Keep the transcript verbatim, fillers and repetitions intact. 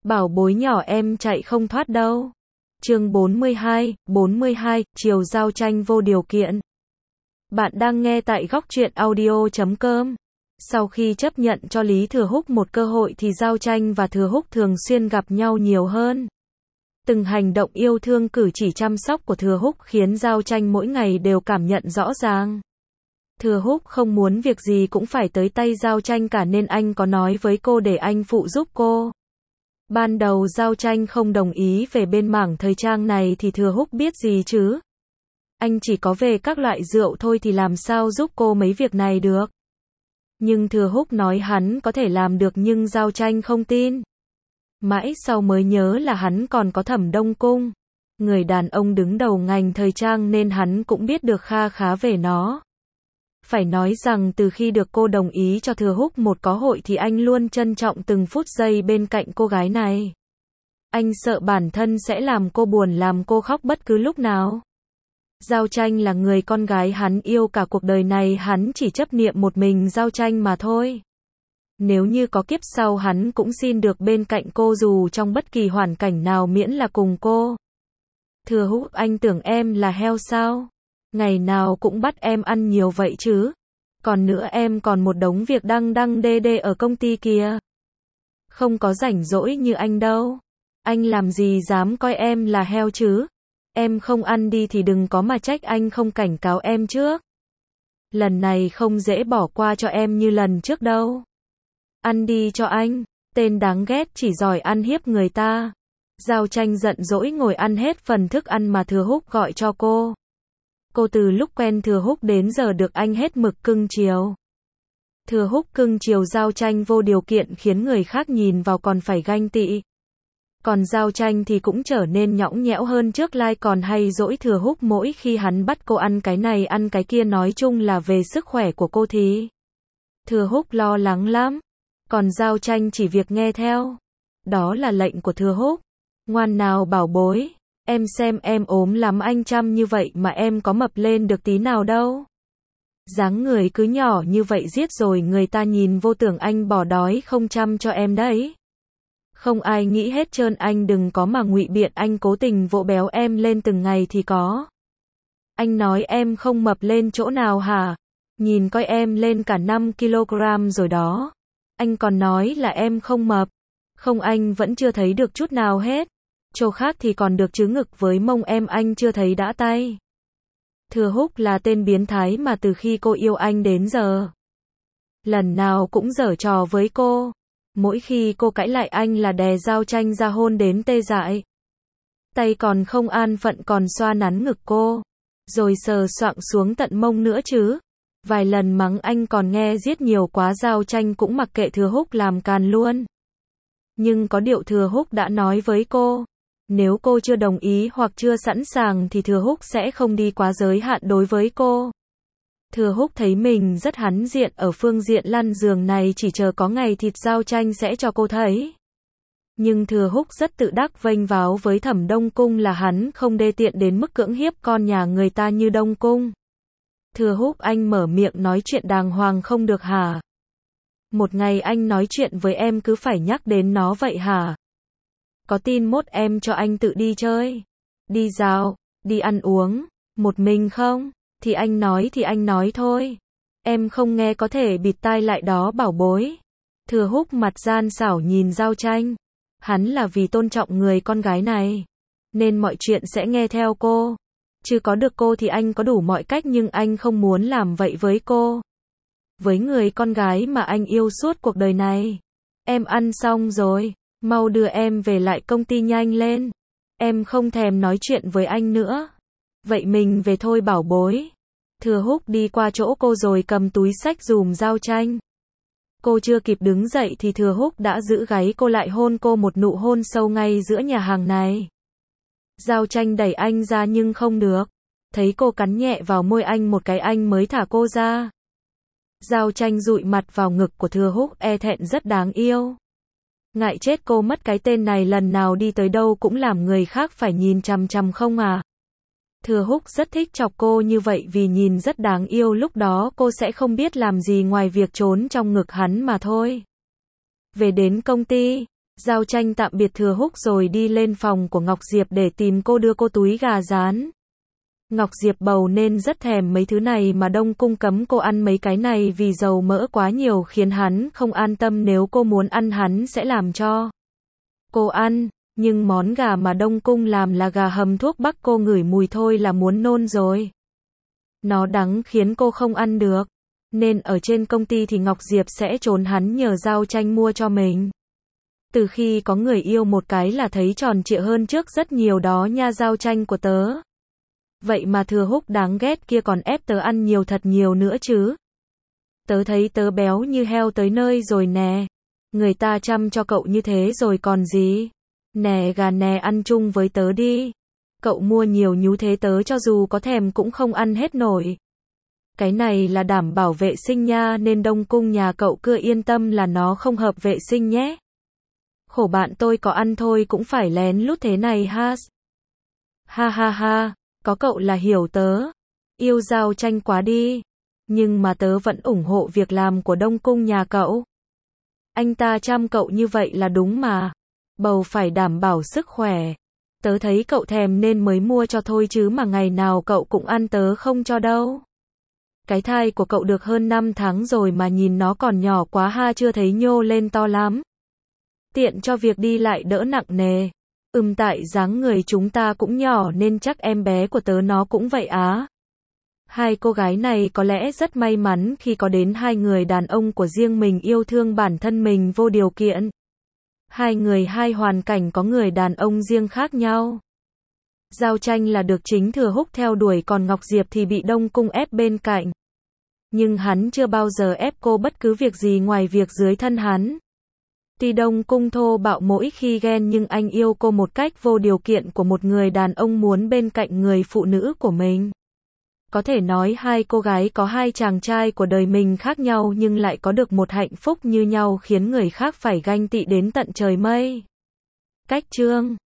Bảo bối nhỏ em chạy không thoát đâu. Chương bốn mươi hai, bốn mươi hai, chiều giao tranh vô điều kiện. Bạn đang nghe tại góc truyện audio chấm com. Sau khi chấp nhận cho Lý Thừa Húc một cơ hội thì Giao Tranh và Thừa Húc thường xuyên gặp nhau nhiều hơn. Từng hành động yêu thương cử chỉ chăm sóc của Thừa Húc khiến Giao Tranh mỗi ngày đều cảm nhận rõ ràng. Thừa Húc không muốn việc gì cũng phải tới tay Giao Tranh cả nên anh có nói với cô để anh phụ giúp cô. Ban đầu Giao Tranh không đồng ý về bên mảng thời trang này thì Thừa Húc biết gì chứ. Anh chỉ có về các loại rượu thôi thì làm sao giúp cô mấy việc này được. Nhưng Thừa Húc nói hắn có thể làm được nhưng Giao Tranh không tin. Mãi sau mới nhớ là hắn còn có Thẩm Đông Cung. Người đàn ông đứng đầu ngành thời trang nên hắn cũng biết được kha khá về nó. Phải nói rằng từ khi được cô đồng ý cho Thừa Húc một có hội thì anh luôn trân trọng từng phút giây bên cạnh cô gái này. Anh sợ bản thân sẽ làm cô buồn làm cô khóc bất cứ lúc nào. Giao Tranh là người con gái hắn yêu cả cuộc đời này, hắn chỉ chấp niệm một mình Giao Tranh mà thôi. Nếu như có kiếp sau hắn cũng xin được bên cạnh cô dù trong bất kỳ hoàn cảnh nào miễn là cùng cô. Thừa Húc, anh tưởng em là heo sao? Ngày nào cũng bắt em ăn nhiều vậy chứ? Còn nữa em còn một đống việc đăng đăng đê đê ở công ty kìa. Không có rảnh rỗi như anh đâu. Anh làm gì dám coi em là heo chứ? Em không ăn đi thì đừng có mà trách anh không cảnh cáo em trước. Lần này không dễ bỏ qua cho em như lần trước đâu. Ăn đi cho anh, tên đáng ghét chỉ giỏi ăn hiếp người ta. Giao Tranh giận dỗi ngồi ăn hết phần thức ăn mà Thừa Húc gọi cho cô. Cô từ lúc quen Thừa Húc đến giờ được anh hết mực cưng chiều. Thừa Húc cưng chiều Giao Tranh vô điều kiện khiến người khác nhìn vào còn phải ganh tị. Còn Giao Tranh thì cũng trở nên nhõng nhẽo hơn trước lai, còn hay dỗi Thừa Húc mỗi khi hắn bắt cô ăn cái này ăn cái kia, nói chung là về sức khỏe của cô thì Thừa Húc lo lắng lắm. Còn Giao Tranh chỉ việc nghe theo. Đó là lệnh của Thừa Húc. Ngoan nào bảo bối, em xem em ốm lắm anh chăm như vậy mà em có mập lên được tí nào đâu. Dáng người cứ nhỏ như vậy giết rồi người ta nhìn vô tưởng anh bỏ đói không chăm cho em đấy. Không ai nghĩ hết trơn, anh đừng có mà ngụy biện anh cố tình vỗ béo em lên từng ngày thì có. Anh nói em không mập lên chỗ nào hả? Nhìn coi em lên cả năm ki lô gam rồi đó. Anh còn nói là em không mập. Không, anh vẫn chưa thấy được chút nào hết. Chỗ khác thì còn được chứ ngực với mông em anh chưa thấy đã tay. Thừa Húc là tên biến thái mà từ khi cô yêu anh đến giờ lần nào cũng giở trò với cô. Mỗi khi cô cãi lại anh là đè Giao Tranh ra hôn đến tê dại. Tay còn không an phận còn xoa nắn ngực cô. Rồi sờ soạng xuống tận mông nữa chứ. Vài lần mắng anh còn nghe giết nhiều quá Giao Tranh cũng mặc kệ Thừa Húc làm càn luôn. Nhưng có điều Thừa Húc đã nói với cô. Nếu cô chưa đồng ý hoặc chưa sẵn sàng thì Thừa Húc sẽ không đi quá giới hạn đối với cô. Thừa Húc thấy mình rất hãnh diện ở phương diện lăn giường này, chỉ chờ có ngày thịt Giao Tranh sẽ cho cô thấy. Nhưng Thừa Húc rất tự đắc vênh váo với Thẩm Đông Cung là hắn không đê tiện đến mức cưỡng hiếp con nhà người ta như Đông Cung. Thừa Húc, anh mở miệng nói chuyện đàng hoàng không được hả? Một ngày anh nói chuyện với em cứ phải nhắc đến nó vậy hả? Có tin mốt em cho anh tự đi chơi, đi dạo, đi ăn uống, một mình không? Thì anh nói thì anh nói thôi. Em không nghe có thể bịt tai lại đó bảo bối. Thừa Húc mặt gian xảo nhìn Giao Tranh. Hắn là vì tôn trọng người con gái này nên mọi chuyện sẽ nghe theo cô. Chứ có được cô thì anh có đủ mọi cách, nhưng anh không muốn làm vậy với cô. Với người con gái mà anh yêu suốt cuộc đời này. Em ăn xong rồi, mau đưa em về lại công ty nhanh lên. Em không thèm nói chuyện với anh nữa. Vậy mình về thôi bảo bối. Thừa Húc đi qua chỗ cô rồi cầm túi xách dùm Giao Tranh. Cô chưa kịp đứng dậy thì Thừa Húc đã giữ gáy cô lại, hôn cô một nụ hôn sâu ngay giữa nhà hàng này. Giao Tranh đẩy anh ra nhưng không được. Thấy cô cắn nhẹ vào môi anh một cái anh mới thả cô ra. Giao Tranh dụi mặt vào ngực của Thừa Húc, e thẹn rất đáng yêu. Ngại chết cô mất, cái tên này lần nào đi tới đâu cũng làm người khác phải nhìn chằm chằm không à. Thừa Húc rất thích chọc cô như vậy vì nhìn rất đáng yêu, lúc đó cô sẽ không biết làm gì ngoài việc trốn trong ngực hắn mà thôi. Về đến công ty, Giao Tranh tạm biệt Thừa Húc rồi đi lên phòng của Ngọc Diệp để tìm cô đưa cô túi gà rán. Ngọc Diệp bầu nên rất thèm mấy thứ này mà Đông Cung cấm cô ăn mấy cái này vì dầu mỡ quá nhiều khiến hắn không an tâm, nếu cô muốn ăn hắn sẽ làm cho cô ăn, nhưng món gà mà Đông Cung làm là gà hầm thuốc bắc, cô ngửi mùi thôi là muốn nôn rồi. Nó đắng khiến cô không ăn được, nên ở trên công ty thì Ngọc Diệp sẽ trốn hắn nhờ Giao Tranh mua cho mình. Từ khi có người yêu một cái là thấy tròn trịa hơn trước rất nhiều đó nha Giao Tranh của tớ. Vậy mà Thừa Húc đáng ghét kia còn ép tớ ăn nhiều thật nhiều nữa chứ. Tớ thấy tớ béo như heo tới nơi rồi nè. Người ta chăm cho cậu như thế rồi còn gì. Nè gà nè, ăn chung với tớ đi. Cậu mua nhiều nhú thế tớ cho dù có thèm cũng không ăn hết nổi. Cái này là đảm bảo vệ sinh nha, nên Đông Cung nhà cậu cứ yên tâm là nó không hợp vệ sinh nhé. Khổ bạn tôi có ăn thôi cũng phải lén lút thế này ha. Ha ha ha, có cậu là hiểu tớ. Yêu Giao Tranh quá đi. Nhưng mà tớ vẫn ủng hộ việc làm của Đông Cung nhà cậu. Anh ta chăm cậu như vậy là đúng mà. Bầu phải đảm bảo sức khỏe. Tớ thấy cậu thèm nên mới mua cho thôi chứ mà ngày nào cậu cũng ăn tớ không cho đâu. Cái thai của cậu được hơn năm tháng rồi mà nhìn nó còn nhỏ quá ha, chưa thấy nhô lên to lắm. Tiện cho việc đi lại đỡ nặng nề. Ừm, tại dáng người chúng ta cũng nhỏ nên chắc em bé của tớ nó cũng vậy á. Hai cô gái này có lẽ rất may mắn khi có đến hai người đàn ông của riêng mình yêu thương bản thân mình vô điều kiện. Hai người hai hoàn cảnh có người đàn ông riêng khác nhau. Giao Tranh là được chính Thừa Húc theo đuổi, còn Ngọc Diệp thì bị Đông Cung ép bên cạnh. Nhưng hắn chưa bao giờ ép cô bất cứ việc gì ngoài việc dưới thân hắn. Tuy Đông Cung thô bạo mỗi khi ghen nhưng anh yêu cô một cách vô điều kiện của một người đàn ông muốn bên cạnh người phụ nữ của mình. Có thể nói hai cô gái có hai chàng trai của đời mình khác nhau nhưng lại có được một hạnh phúc như nhau khiến người khác phải ganh tị đến tận trời mây. Cách chương